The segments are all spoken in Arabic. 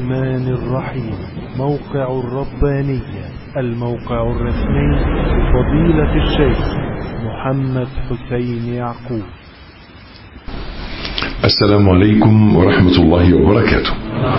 الرحمن الرحيم. موقع الربانية، الموقع الرسمي لفضيلة الشيخ محمد حسين يعقوب. السلام عليكم ورحمة الله وبركاته.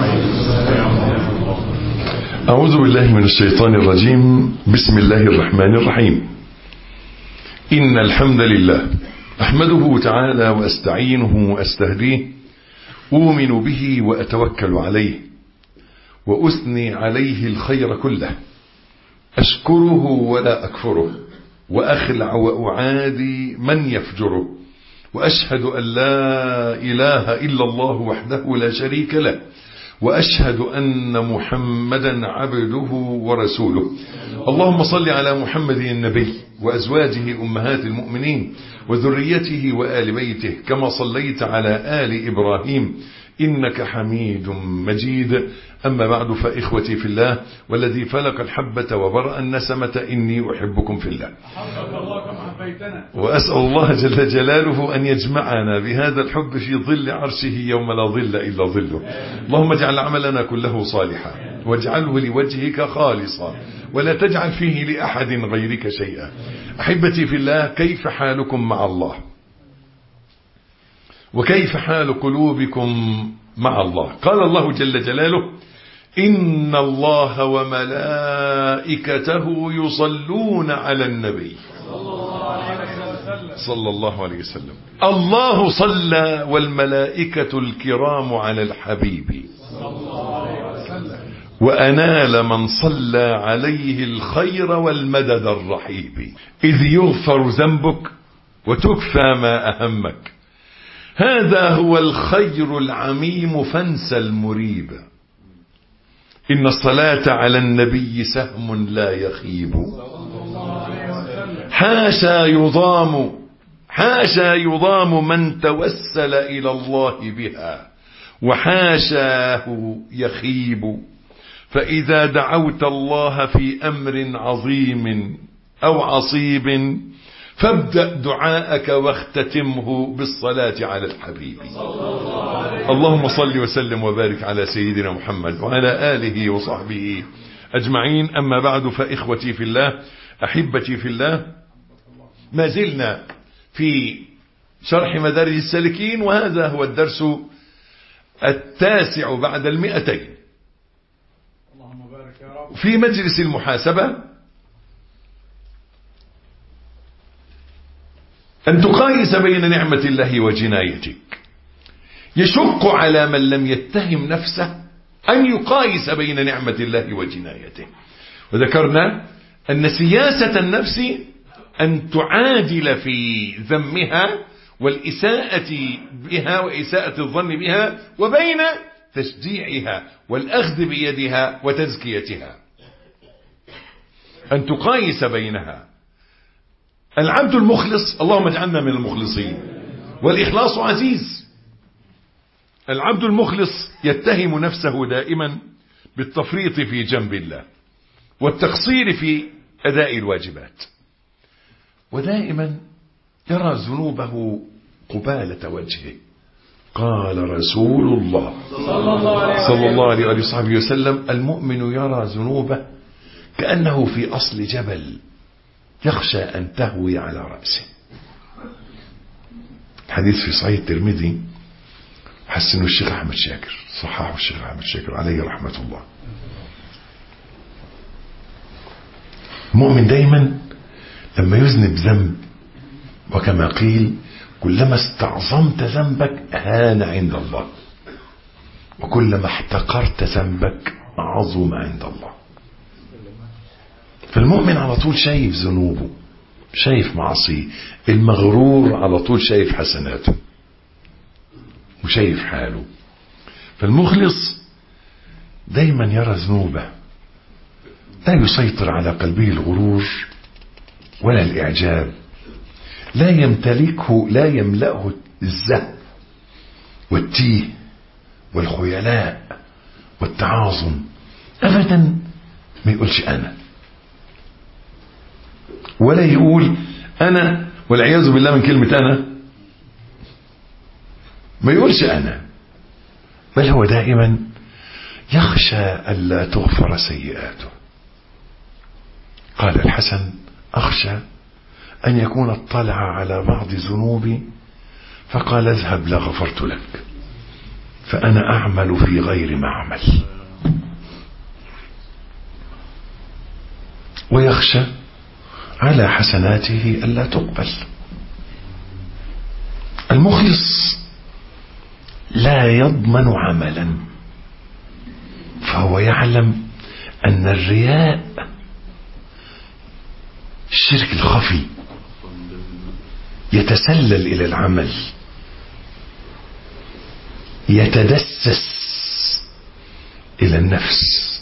أعوذ بالله من الشيطان الرجيم. بسم الله الرحمن الرحيم. إن الحمد لله أحمده تعالى وأستعينه وأستهديه، أؤمن به وأتوكل عليه، وأثني عليه الخير كله، أشكره ولا أكفره، وأخلع وأعادي من يفجره، وأشهد أن لا إله إلا الله وحده لا شريك له، وأشهد أن محمدا عبده ورسوله. اللهم صل على محمد النبي وأزواجه أمهات المؤمنين وذريته وآل بيته كما صليت على آل إبراهيم إنك حميد مجيد. أما بعد، فإخوتي في الله والذي فلق الحبة وبرأ النسمة إني أحبكم في الله، وأسأل الله جل جلاله أن يجمعنا بهذا الحب في ظل عرشه يوم لا ظل إلا ظله. اللهم اجعل عملنا كله صالحا واجعله لوجهك خالصا ولا تجعل فيه لأحد غيرك شيئا. أحبتي في الله، كيف حالكم مع الله؟ وكيف حال قلوبكم مع الله؟ قال الله جل جلاله: إن الله وملائكته يصلون على النبي صلى الله عليه وسلم. الله صلى والملائكة الكرام على الحبيب، وأنال من صلى عليه الخير والمدد الرحيب. إذ يغفر ذنبك وتكفى ما أهمك، هذا هو الخير العميم فانسى المريب. إن الصلاة على النبي سهم لا يخيب، حاشا يضام من توسل إلى الله بها، وحاشاه يخيب. فإذا دعوت الله في أمر عظيم أو عصيب، فابدأ دعاءك واختتمه بالصلاة على الحبيب. اللهم صل وسلم وبارك على سيدنا محمد وعلى آله وصحبه أجمعين. أما بعد، فإخوتي في الله، أحبتي في الله، ما زلنا في شرح مدارج السالكين، وهذا هو الدرس 9 بعد 200 في مجلس المحاسبة. أن تقايس بين نعمة الله وجنايتك. يشق على من لم يتهم نفسه أن يقايس بين نعمة الله وجنايته. وذكرنا أن سياسة النفس أن تعادل في ذمها والإساءة بها وإساءة الظن بها، وبين تشجيعها والأخذ بيدها وتزكيتها، أن تقايس بينها. العبد المخلص، اللهم اجعلنا من المخلصين، والإخلاص عزيز. العبد المخلص يتهم نفسه دائما بالتفريط في جنب الله والتقصير في أداء الواجبات، ودائما يرى ذنوبه قبالة وجهه. قال رسول الله صلى الله عليه وصحبه وسلم: المؤمن يرى ذنوبه كأنه في أصل جبل يخشى أن تهوي على رأسه. حديث في صحيح الترمذي، حسنه الشيخ أحمد شاكر، صححه الشيخ أحمد شاكر عليه رحمة الله. المؤمن دايما لما يذنب ذنب، وكما قيل: كلما استعظمت ذنبك هان عند الله، وكلما احتقرت ذنبك عظم عند الله. فالمؤمن على طول شايف ذنوبه، شايف معصيه. المغرور على طول شايف حسناته وشايف حاله. فالمخلص دايما يرى ذنوبه، لا يسيطر على قلبه الغرور ولا الإعجاب، لا يمتلكه، لا يملأه الزهد والتيه والخيلاء والتعاظم أبدا. ما يقولش أنا، ولا يقول أنا، والعياذ بالله من كلمة أنا. ما يقولش أنا، بل هو دائما يخشى ألا تغفر سيئاته. قال الحسن: أخشى أن يكون اطلع على بعض ذنوبي فقال: اذهب لغفرت لك، فأنا أعمل في غير معمل. ويخشى على حسناته ألا تقبل. المخلص لا يضمن عملا، فهو يعلم أن الرياء الشرك الخفي يتسلل إلى العمل، يتدسس إلى النفس.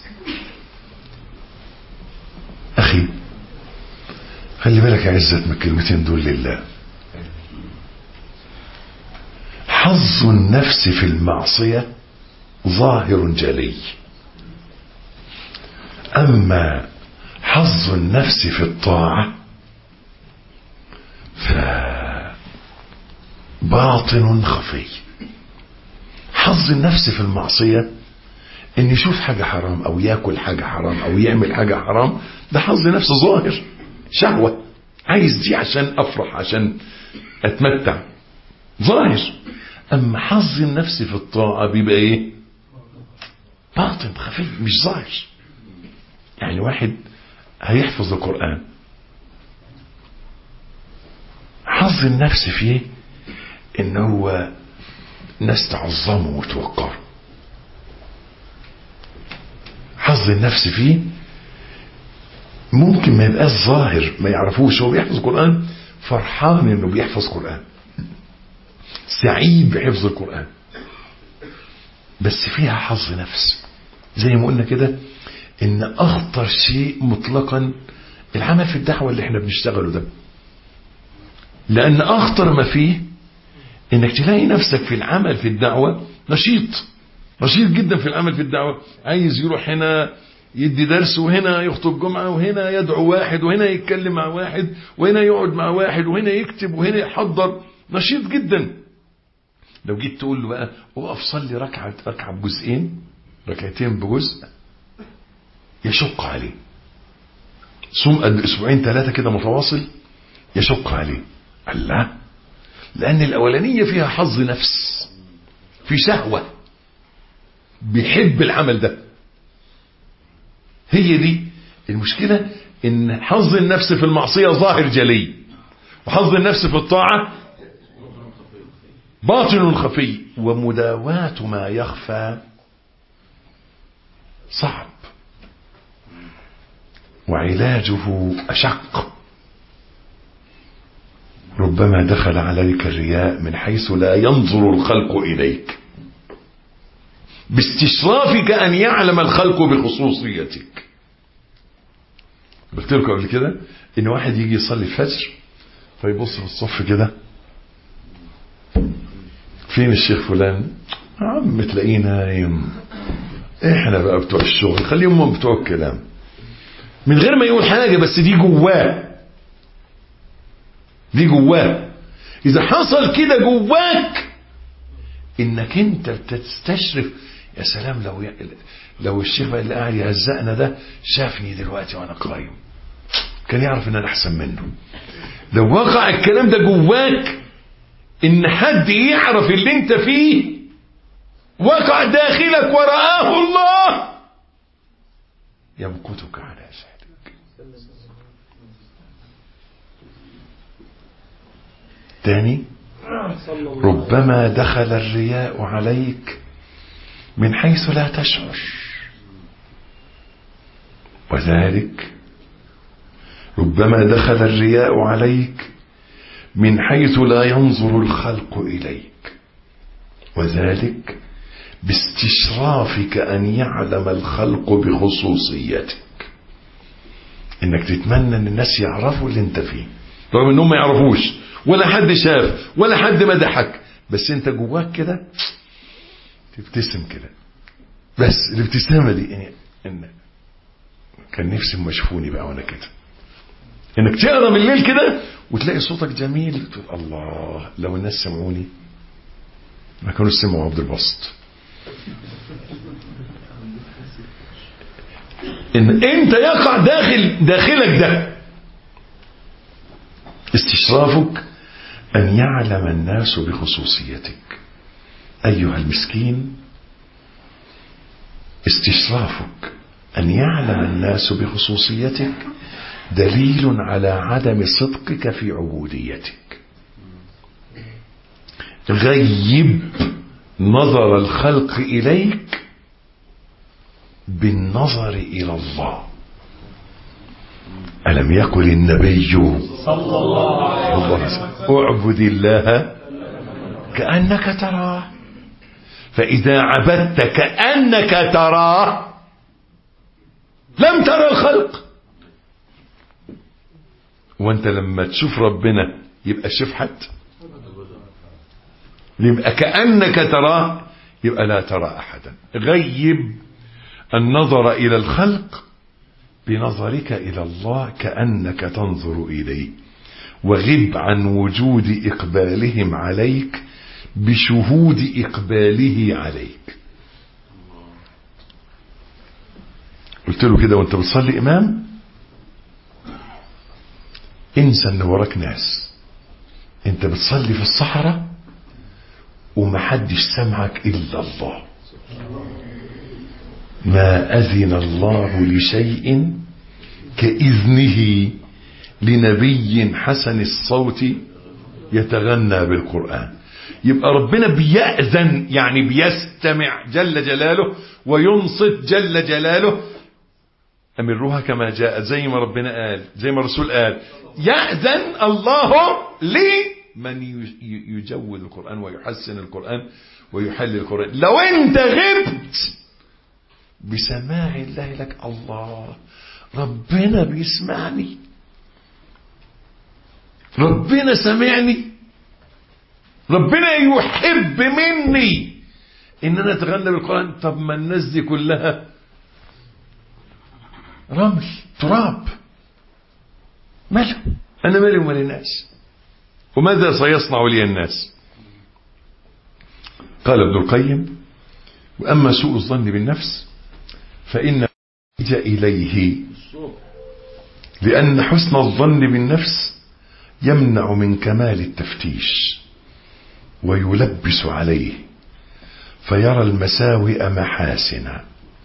أخي خلي بالك يا عزت من الكلمتين دول لله. حظ النفس في المعصية ظاهر جلي، أما حظ النفس في الطاعة فباطن خفي. حظ النفس في المعصية ان يشوف حاجة حرام او ياكل حاجة حرام او يعمل حاجة حرام، ده حظ نفس ظاهر، شهوة، عايز دي عشان افرح، عشان اتمتع، ظاهر. اما حظ النفس في الطاعة بيبقى ايه؟ باطن خفي، مش ظاهر. يعني واحد هيحفظ القرآن، حظ النفس فيه ان هو ناس تعظمه وتوقره. حظ النفس فيه ممكن ما يبقاش ظاهر، ما يعرفوش هو بيحفظ القرآن، فرحان انه بيحفظ قرآن، سعيد بحفظ القرآن، بس فيها حظ نفس. زي ما قلنا كده ان اخطر شيء مطلقا العمل في الدعوة اللي احنا بنشتغله ده، لان اخطر ما فيه انك تلاقي نفسك في العمل في الدعوة نشيط جدا في العمل في الدعوة، عايز يروح هنا يدي درس، وهنا يخطب جمعة، وهنا يدعو واحد، وهنا يتكلم مع واحد، وهنا يقعد مع واحد، وهنا يكتب، وهنا يحضر، نشيط جدا. لو جيت تقول له بقى اقف صلي ركعة بجزئين، ركعتين بجزء، يشق عليه. صوم قد اسبوعين 3 كده متواصل، يشق عليه. الله، لان الاولانية فيها حظ نفس، في شهوة، بيحب العمل ده. هي دي المشكلة، ان حظ النفس في المعصية ظاهر جلي، وحظ النفس في الطاعة باطن خفي. ومداواة ما يخفى صعب، وعلاجه أشق. ربما دخل عليك الرياء من حيث لا ينظر الخلق إليك، باستشرافك أن يعلم الخلق بخصوصيتك. قلت لكم قبل كده إن واحد يجي يصلي الفجر فيبص في الصف كده، فين الشيخ فلان؟ عم تلاقيه نايم، احنا بقى بتوع الشغل، خليهم هم بتوع الكلام، من غير ما يقول حاجة، بس دي جواه، دي جواه. إذا حصل كده جواك إنك أنت بتستشرف، يا سلام لو الشيخ اللي قاعد يهزقنا ده شافني دلوقتي وأنا قايم، كان يعرف إن أنا أحسن منه. لو وقع الكلام ده جواك، إن حد يعرف اللي أنت فيه، وقع داخلك ورآه الله، يمقتك على ذلك. تاني، ربما دخل الرياء عليك من حيث لا تشعر، وذلك ربما دخل الرياء عليك من حيث لا ينظر الخلق إليك، وذلك باستشرافك أن يعلم الخلق بخصوصيتك، إنك تتمنى أن الناس يعرفوا اللي انت فيه، رغم أنهم ما يعرفوش، ولا حد شاف، ولا حد مدحك، بس انت جواك كده تبتسم كده. بس الابتسامة دي يعني إن كان نفسي ما يشوفوني بقى وانا كده، انك تقرا بالليل كده وتلاقي صوتك جميل، تقول الله لو الناس سمعوني ما كانوا سمعوا عبد الباسط. ان انت يقع داخلك ده. استشرافك ان يعلم الناس بخصوصيتك ايها المسكين. استشرافك ان يعلم الناس بخصوصيتك دليل على عدم صدقك في عبوديتك. غيب نظر الخلق إليك بالنظر إلى الله. ألم يقل النبي صلى الله عليه وسلم اعبد الله كأنك تراه، فإذا عبدت كأنك تراه لم ترى الخلق. وانت لما تشوف ربنا يبقى شفحت، يبقى كأنك تراه، يبقى لا ترى أحدا. غيب النظر إلى الخلق بنظرك إلى الله كأنك تنظر إليه، وغب عن وجود إقبالهم عليك بشهود إقباله عليك. قلت له كده وانت بتصلي إمام، انسى ان وراك ناس، انت بتصلي في الصحراء ومحدش سمعك إلا الله. ما أذن الله لشيء كإذنه لنبي حسن الصوت يتغنى بالقرآن. يبقى ربنا بيأذن، يعني بيستمع جل جلاله وينصت جل جلاله. أمروها كما جاء، زي ما ربنا قال، زي ما الرسول قال. يأذن الله لمن يجود القرآن ويحسن القرآن ويحلل القرآن. لو انت غبت بسماع الله لك، الله ربنا بيسمعني، ربنا سمعني، ربنا يحب مني ان انا اتغنى بالقرآن. طب ما الناس دي كلها رمل تراب، ماله؟ انا مالي ومال الناس؟ وماذا سيصنع لي الناس؟ قال ابن القيم: واما سوء الظن بالنفس فان نحتاج اليه، لان حسن الظن بالنفس يمنع من كمال التفتيش ويلبس عليه، فيرى المساوئ محاسنا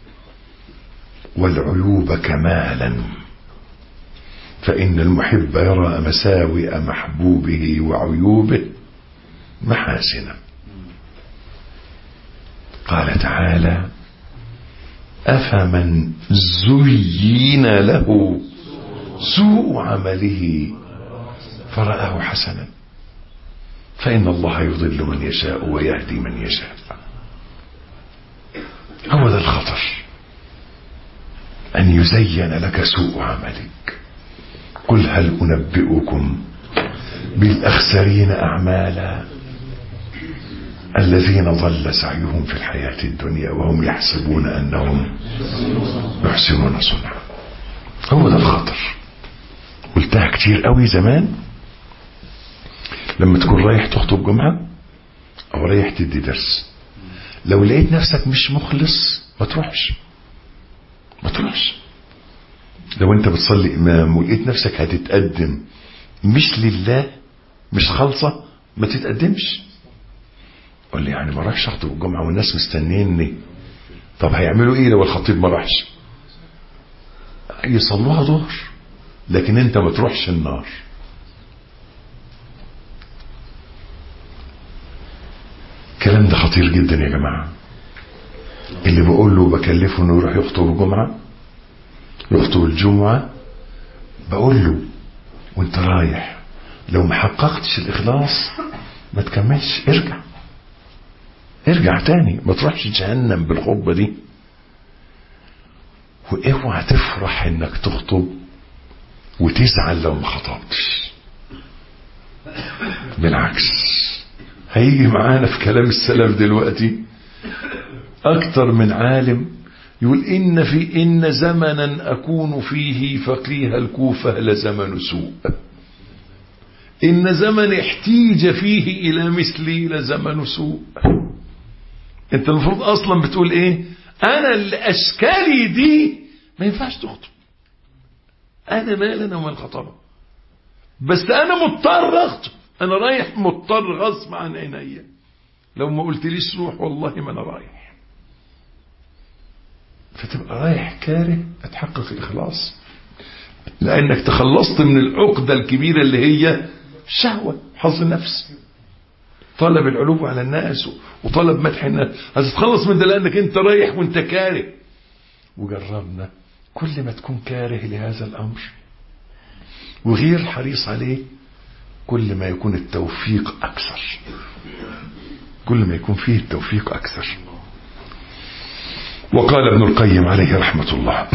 والعيوب كمالا. فإن المحب يرى مساوئ محبوبه وعيوبه محاسنا. قال تعالى: أفمن زين له سوء عمله فرآه حسنا فإن الله يضل من يشاء ويهدي من يشاء. هو ذا الخطر، أن يزين لك سوء عملك. قل هل أنبئكم بالأخسرين أعمالا الذين ضل سعيهم في الحياة الدنيا وهم يحسبون أنهم يحسنون صنعا. هو ذا الخطر. قلتها كتير قوي زمان، لما تكون رايح تخطب جمعة أو رايح تدي درس، لو لقيت نفسك مش مخلص ما تروحش. لو انت بتصلي امام ولقيت نفسك هتتقدم مش لله، مش خالصة، ما تتقدمش. قول لي يعني ما راحش اخطب الجمعة والناس مستنيني، طب هيعملوا ايه لو الخطيب ما راحش؟ يصلوها ظهر، لكن انت ما تروحش النار. الكلام ده خطير جدا يا جماعة. اللي بقول له بكلفه انه يروح يخطب الجمعة، يخطب الجمعة، بقول له وانت رايح لو ما حققتش الإخلاص ما تكملش، ارجع تاني، ما تروحش جهنم بالخطبة دي. واوعى تفرح انك تخطب وتزعل لو ما خطبتش. بالعكس، هيجي معانا في كلام السلف دلوقتي اكتر من عالم يقول إن زمنا أكون فيه فقيه الكوفة لزمن سوء، إن زمن احتيج فيه إلى مثلي لزمن سوء. أنت المفروض أصلا بتقول إيه؟ أنا اللي أشكالي دي ما ينفعش تخطب. انا مال انا ومال الخطابه، بس انا مضطر اخطب، انا رايح مضطر غصب عن عينيا. لو ما قلتليش روح والله ما انا رايح. فتبقى رايح كاره، اتحقق الاخلاص، لانك تخلصت من العقدة الكبيرة اللي هي شهوة حظ النفس، طلب العلو على الناس وطلب مدح الناس. هتتخلص من ده لانك انت رايح وانت كاره. وجربنا كل ما تكون كاره لهذا الامر وغير حريص عليه، كل ما يكون التوفيق اكثر، كل ما يكون فيه التوفيق اكثر. وقال ابن القيم عليه رحمة الله: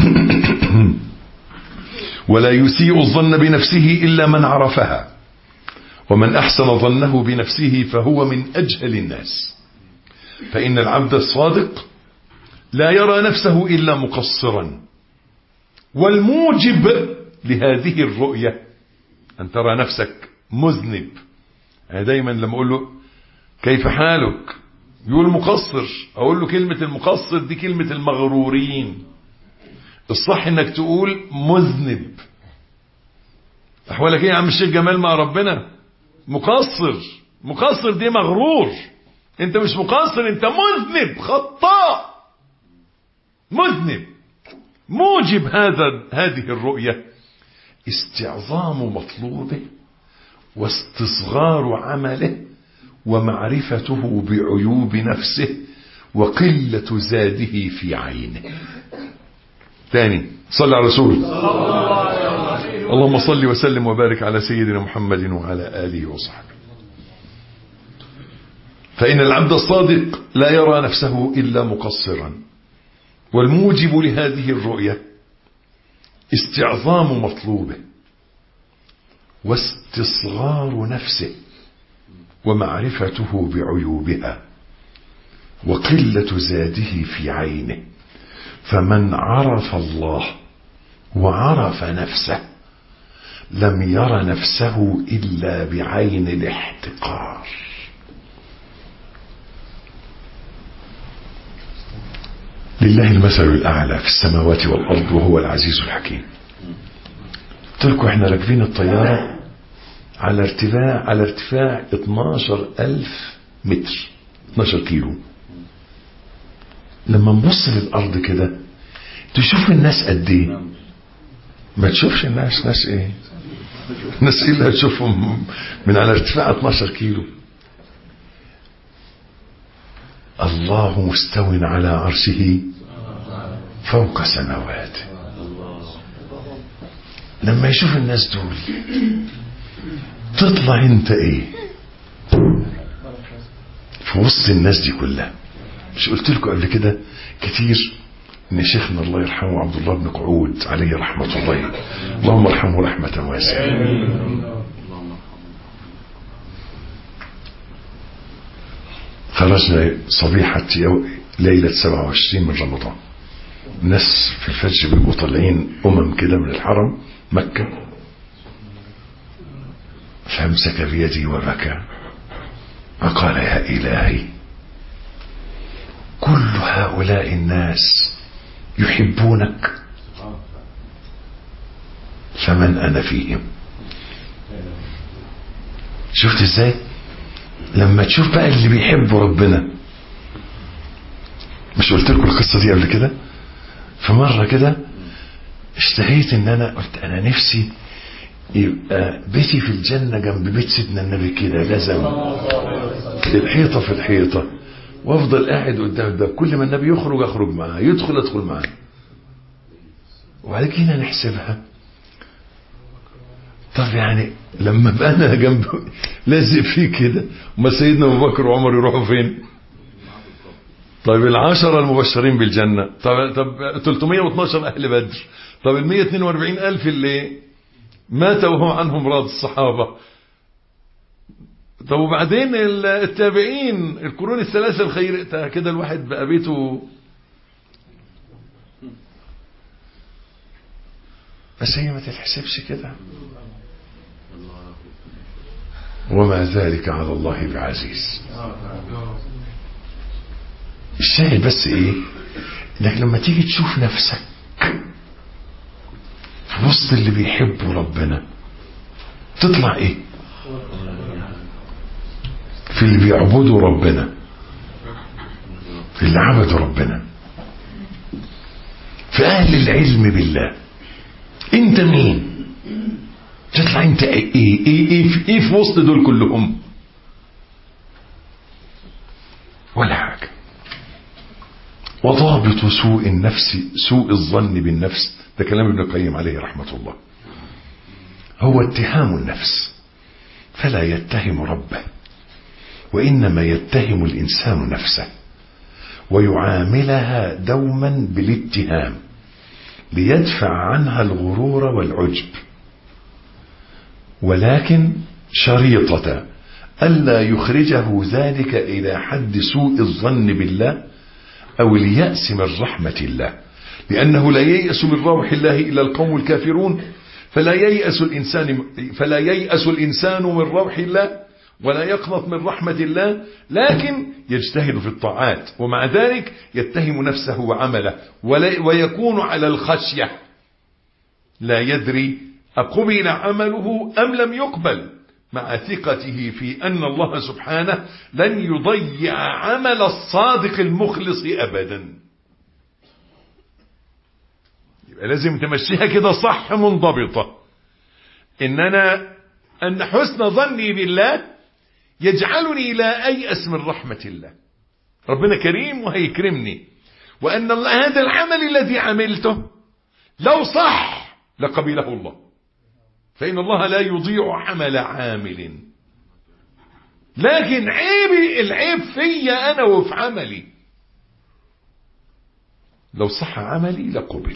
ولا يسيء الظن بنفسه إلا من عرفها، ومن أحسن ظنه بنفسه فهو من أجهل الناس. فإن العبد الصادق لا يرى نفسه إلا مقصرا، والموجب لهذه الرؤية أن ترى نفسك مذنب. أنا دايما لما أقول له كيف حالك يقول مقصر، أقول له كلمة المقصر دي كلمة المغرورين، الصح انك تقول مذنب. احوالك ايه يا عم الشيخ جمال مع ربنا؟ مقصر. مقصر دي مغرور، انت مش مقصر، انت مذنب، خطاء، مذنب. موجب هذه الرؤية استعظام مطلوبه واستصغار عمله ومعرفته بعيوب نفسه وقلة زاده في عينه. ثاني، صلى على رسول اللهم صل وسلم وبارك على سيدنا محمد وعلى آله وصحبه. فإن العبد الصادق لا يرى نفسه إلا مقصرا، والموجب لهذه الرؤية استعظام مطلوبه واستصغار نفسه ومعرفته بعيوبها وقلة زاده في عينه. فمن عرف الله وعرف نفسه لم ير نفسه إلا بعين الاحتقار. لله المثل الأعلى في السماوات والأرض وهو العزيز الحكيم. قلت لكم احنا راكبين الطيارة على ارتفاع 12,000 متر، 12 كيلو. لما نبص للأرض كده تشوف الناس قد ايه؟ ما تشوفش الناس ناس ايه؟ ناس ايه اللي هتشوفهم من على ارتفاع 12 كيلو؟ الله مستو على عرشه فوق سماواته. لما يشوف الناس دول تطلع انت ايه في وسط الناس دي كلها؟ مش قلت لكم قبل كده كتير ان شيخنا الله يرحمه عبد الله بن قعود عليه رحمة الله، اللهم ارحمه رحمة واسعة، خرجنا صبيحة ليلة 27 من رمضان، الناس في الفجر بيبقوا طالعين كده من الحرم مكة، فامسك بيدي وبكى وقال: يا إلهي، كل هؤلاء الناس يحبونك، فمن أنا فيهم؟ شفت ازاي؟ لما تشوف بقى اللي بيحبوا ربنا. مش قلت لكم القصة دي قبل كده؟ فمرة كده اشتهيت ان انا قلت انا نفسي يبقى بيتي في الجنة جنب بيت سيدنا النبي كده، لازم الحيطة في الحيطة، وافضل قاعد قدام ده، كل ما النبي يخرج اخرج معاه، يدخل ادخل معاه. وبعد كده نحسبها، طب يعني لما بقى انا جنب لازق فيه كده، وما سيدنا ابو بكر وعمر يروحوا فين؟ طيب 10 المبشرين بالجنة، طب 312 اهل بدر، طب 142,000 اللي ماتوا وهم عنهم راض الصحابة، طب وبعدين التابعين القرون الثلاثة الخير، كده الواحد بقى بيته. بس هي ما تتحسبش كده، وما ذلك على الله بعزيز. الشاهد بس ايه؟ انك لما تيجي تشوف نفسك في وسط اللي بيحبوا ربنا تطلع ايه؟ في اللي بيعبدوا ربنا، في اللي عبدوا ربنا، في اهل العلم بالله. انت مين؟ تطلع انت ايه في وسط دول كلهم؟ ولا حاجة. وضابط سوء النفس، سوء الظن بالنفس، ده كلام ابن القيم عليه رحمة الله، هو اتهام النفس، فلا يتهم ربه، وإنما يتهم الإنسان نفسه ويعاملها دوما بالاتهام ليدفع عنها الغرور والعجب، ولكن شريطة ألا يخرجه ذلك إلى حد سوء الظن بالله أو اليأس من رحمة الله، لأنه لا ييأس من روح الله إلا القوم الكافرون، فلا ييأس الإنسان من روح الله ولا يقنط من رحمة الله، لكن يجتهد في الطاعات، ومع ذلك يتهم نفسه وعمله ويكون على الخشية، لا يدري أقبل عمله أم لم يقبل، مع ثقته في أن الله سبحانه لن يضيع عمل الصادق المخلص أبدا. يبقى لازم تمشيها كده صح منضبطة، أن حسن ظني بالله يجعلني لا أيأس من رحمة الله، ربنا كريم وهيكرمني، وأن الله هذا العمل الذي عملته لو صح لقبله الله، فإن الله لا يضيع عمل عامل، لكن العيب فيا أنا وفي عملي، لو صح عملي لقبل.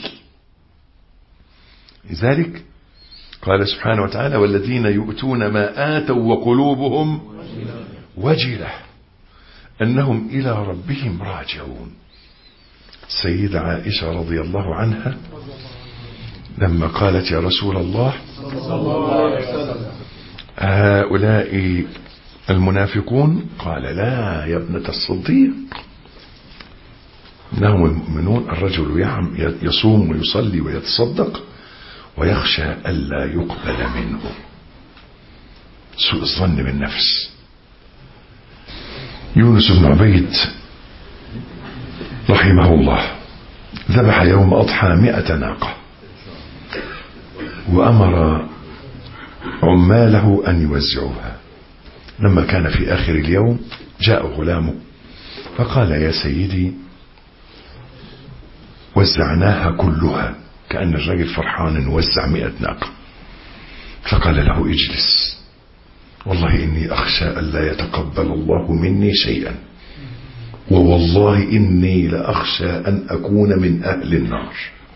لذلك قال سبحانه وتعالى: والذين يؤتون ما آتوا وقلوبهم وجلة أنهم إلى ربهم راجعون. السيدة عائشة رضي الله عنها لما قالت: يا رسول الله، هؤلاء المنافقون؟ قال: لا يا ابنة الصديق، إنهم المؤمنون، الرجل يصوم ويصلي ويتصدق ويخشى ألا يقبل منه. سوء الظن بالنفس. يونس بن عبيد رحمه الله ذبح يوم أضحى 100 ناقة، وأمر عماله أن يوزعوها. لما كان في آخر اليوم جاء غلامه فقال: يا سيدي، وزعناها كلها، كأن الرجل فرحان أن وزع 100 ناقة. فقال له: اجلس، والله إني أخشى ألا يتقبل الله مني شيئا، ووالله إني لأخشى أن أكون من أهل النار.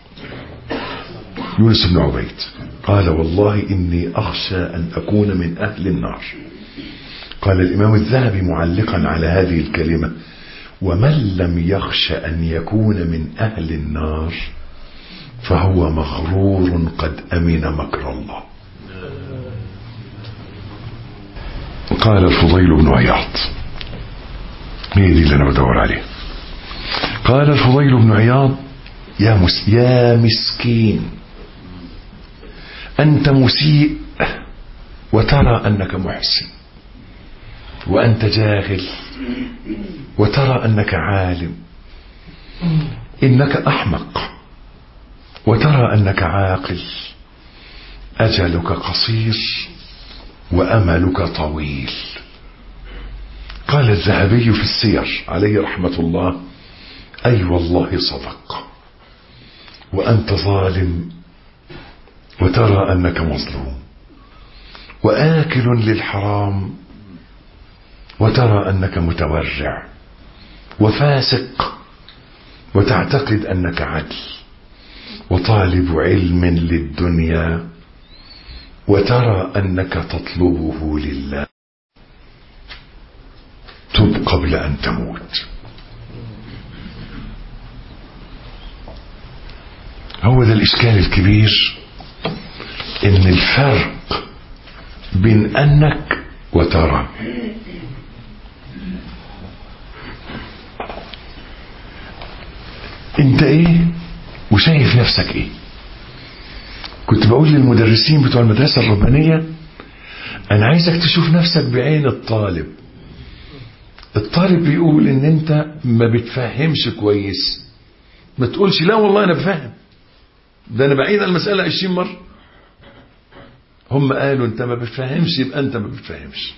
يونس بن عبيد قال: والله إني أخشى أن أكون من أهل النار. قال الإمام الذهبي معلقا على هذه الكلمة: ومن لم يخش أن يكون من أهل النار فهو مغرور قد أمن مكر الله. قال الفضيل بن عياض، هي دي اللي أنا بدور عليه، قال الفضيل بن عياض: يا مسكين، أنت مسيء وترى أنك محسن، وأنت جاهل وترى أنك عالم، إنك أحمق وترى أنك عاقل، أجلك قصير وأملك طويل. قال الذهبي في السير عليه رحمة الله: أي والله صدق، وأنت ظالم وترى أنك مظلوم، وآكل للحرام وترى أنك متورع، وفاسق وتعتقد أنك عدل، وطالب علم للدنيا وترى أنك تطلبه لله. تب قبل أن تموت. هو ده الإشكال الكبير، إن الفرق بين أنك وترى. أنت إيه وشايف نفسك إيه؟ كنت بقول للمدرسين بتوع المدرسة الربانية انا عايزك تشوف نفسك بعين الطالب. الطالب بيقول ان انت ما بتفهمش كويس، ما تقولش لا والله انا بفهم، ده انا بعيد عن المسألة 20 مرة. هم قالوا انت ما بتفهمش يبقى انت ما بتفهمش.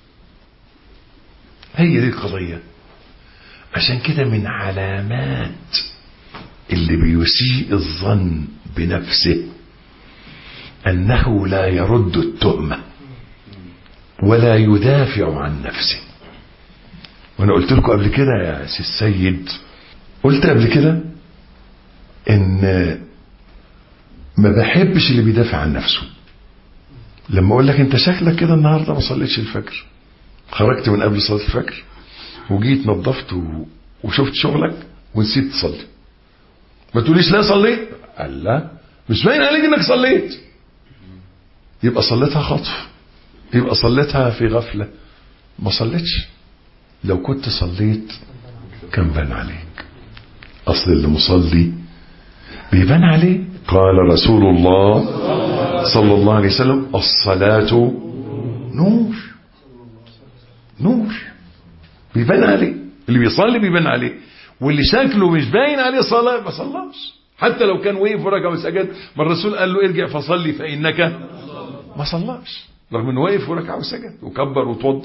هي دي القضية. عشان كده من علامات اللي بيسيء الظن بنفسه انه لا يرد التهمة ولا يدافع عن نفسه. وانا قلت لكم قبل كده يا سي السيد، قلت قبل كده ان ما بحبش اللي بيدافع عن نفسه. لما اقول لك انت شكلك كده النهارده ما صليتش الفجر، خرجت من قبل صلاة الفجر وجيت نظفت وشفت شغلك ونسيت تصلي، ما تقوليش لا صليت. قال لا مش باين عليك انك صليت، يبقى صليتها خطف، يبقى صليتها في غفلة، ما صليتش. لو كنت صليت كان بان عليك. اصل اللي مصلي بيبان عليه. قال رسول الله صلى الله عليه وسلم الصلاة نور. نور بيبان عليه، اللي بيصلي بيبان عليه، واللي شكله مش باين عليه صلاة ما صلاش. حتى لو كان وقف وركع وسجد، ما الرسول قال له ارجع فصلي فإنك ما صلاش، رغم انه وقف وركع وسجد وكبر وتوضى.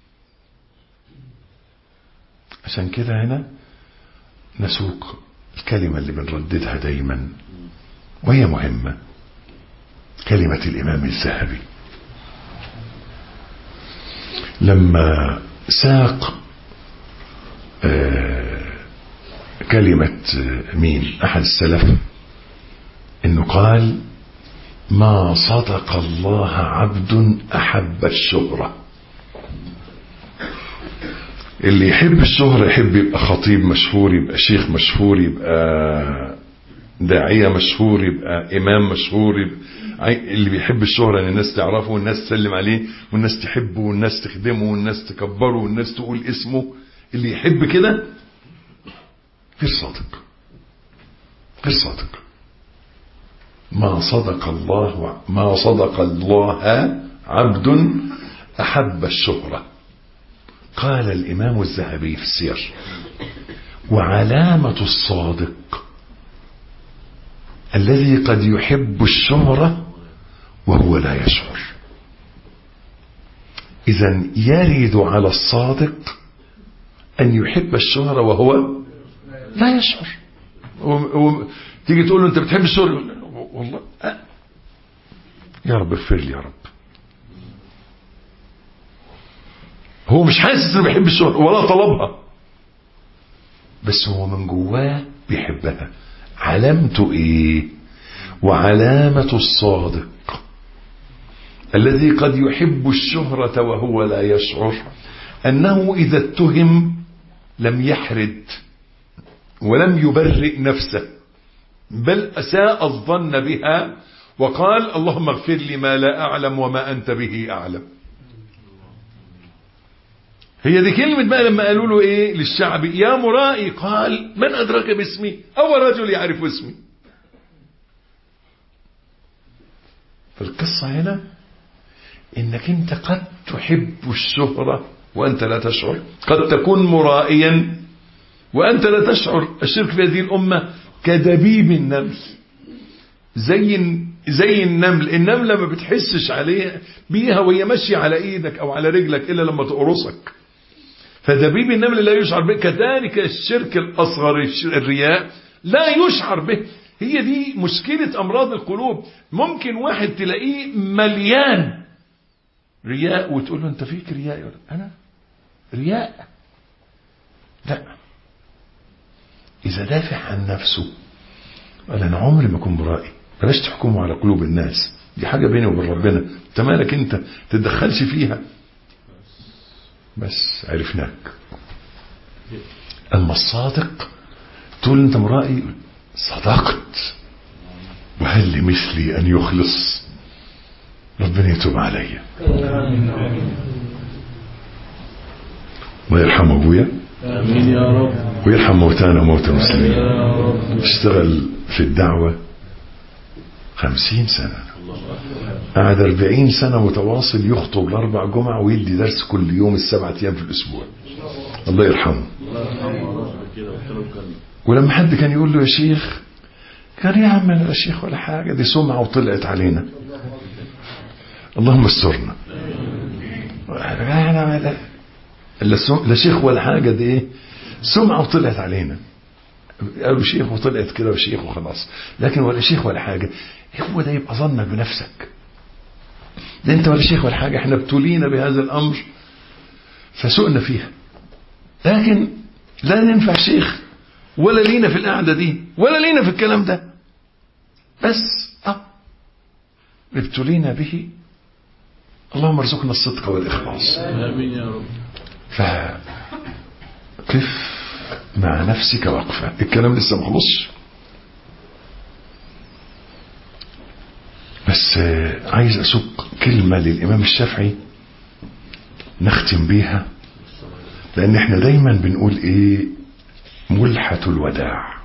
عشان كده هنا نسوق الكلمة اللي بنرددها دايما وهي مهمة، كلمة الإمام الذهبي لما ساق كلمة مين أحد السلف، إنه قال ما صدق الله عبد أحب الشهرة. اللي يحب الشهرة يحب يبقى خطيب مشهور، يبقى شيخ مشهور، يبقى داعية مشهور، يبقى إمام مشهور، يبقى اللي بيحب الشهرة ان الناس تعرفه والناس تسلم عليه والناس تحبه والناس تخدمه والناس تكبره والناس تقول اسمه. اللي يحب كده غير صادق، غير صادق. ما صدق الله عبد أحب الشهرة. قال الإمام الذهبي في السير وعلامة الصادق الذي قد يحب الشهرة وهو لا يشعر. إذن يرد على الصادق أن يحب الشهرة وهو لا يشعر. تيجي تقول له أنت بتحب الشهرة، والله يا رب اغفر لي يا رب. هو مش حاسس انه بيحب الشهرة ولا طلبها، بس هو من جواه بيحبها. علامته ايه؟ وعلامة الصادق الذي قد يحب الشهرة وهو لا يشعر انه اذا اتهم لم يحرد ولم يبرئ نفسه، بل اساء الظن بها وقال اللهم اغفر لي ما لا اعلم وما انت به اعلم. هي دي كلمة بقى لما قالوا له ايه للشعب يا مرائي، قال من ادرك باسمي او رجل يعرف اسمي. فالقصة هنا انك انت قد تحب الشهرة وانت لا تشعر، قد تكون مرائيا وانت لا تشعر. الشرك في هذه الامة كدبيب النمل، زي النمل. النملة ما بتحسش عليها بيها وهي ماشية على ايدك او على رجلك الا لما تقرصك. فدبيب النمل لا يشعر به. كذلك الشرك الاصغر الرياء لا يشعر به. هي دي مشكلة امراض القلوب. ممكن واحد تلاقيه مليان رياء وتقول له انت فيك رياء، يقول انا رياء؟ لا. اذا دافع عن نفسه قال انا عمري ما اكون مرائي، بلاش تحكموا على قلوب الناس، دي حاجة بيني وبين ربنا، انت مالك انت تتدخلش فيها، بس عرفناك. اما الصادق تقول انت مرائي، صدقت وهل لمثلي ان يخلص، ربنا يتوب عليا. الله يرحم ابويا آمين يا رب، ويرحم موتانا وموتى المسلمين. اشتغل في الدعوة 50 سنة. قعد 40 سنة متواصل يخطب ال4 جمع ويدي درس كل يوم 7 أيام في الأسبوع. الله يرحمه. ولما حد كان يقول له يا شيخ، كان يا عم يا شيخ ولا حاجة، دي سمعة وطلعت علينا. اللهم استرنا. لا شيخ ولا حاجة، دي ايه؟ سمعة وطلعت علينا. قالوا شيخ وطلعت كده وشيخ وخلاص. لكن ولا شيخ ولا حاجة، هو ده يبقى ظنك بنفسك. ده انت ولا شيخ ولا حاجة، احنا ابتلينا بهذا الامر فسؤنا فيها. لكن لا ننفع شيخ ولا لينا في القعدة دي ولا لينا في الكلام ده، بس ابتلينا به. اللهم ارزقنا الصدق والإخلاص. آمين يا رب. فقف مع نفسك وقفة. الكلام لسه ما خلصش، بس عايز أسوق كلمة للإمام الشافعي نختم بيها، لأن احنا دايما بنقول ايه؟ ملحة الوداع.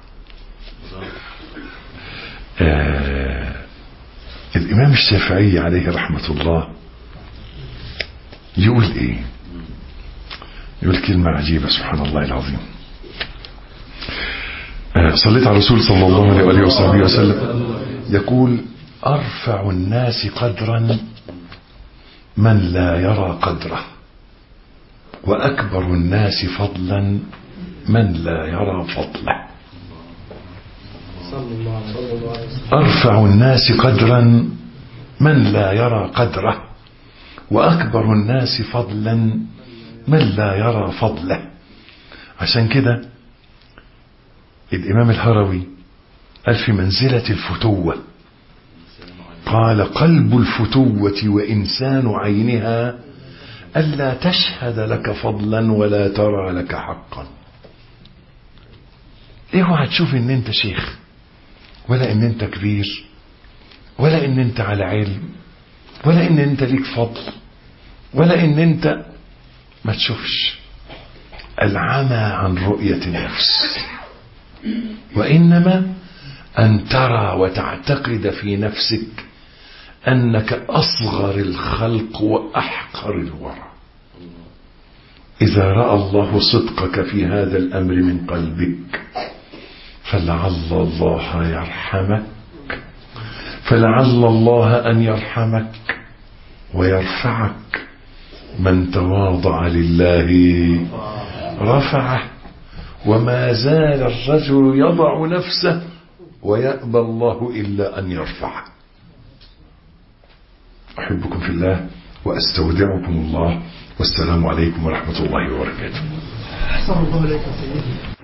الإمام الشافعي عليه رحمة الله يقول ايه؟ يقول كلمة عجيبة سبحان الله العظيم. صليت على الرسول صلى الله عليه وصحبه وسلم. يقول: أرفع الناس قدرا من لا يرى قدره، وأكبر الناس فضلا من لا يرى فضله. أرفع الناس قدرا من لا يرى قدره، وأكبر الناس فضلا من لا يرى فضله. عشان كده الإمام الهروي قال في منزلة الفتوة، قال: قلب الفتوة وإنسان عينها ألا تشهد لك فضلا ولا ترى لك حقا. اوعى تشوف ان انت شيخ، ولا ان انت كبير، ولا ان انت على علم، ولا ان انت ليك فضل، ولا ان انت ما تشوفش. العمى عن رؤية النفس، وإنما أن ترى وتعتقد في نفسك أنك أصغر الخلق وأحقر الورى. إذا رأى الله صدقك في هذا الأمر من قلبك فلعل الله يرحمك، فلعل الله أن يرحمك ويرفعك. من تواضع لله رفعه، وما زال الرجل يضع نفسه ويأبى الله إلا أن يرفعه. أحبكم في الله وأستودعكم الله، والسلام عليكم ورحمة الله وبركاته. أحسن الله عليكم سيدي.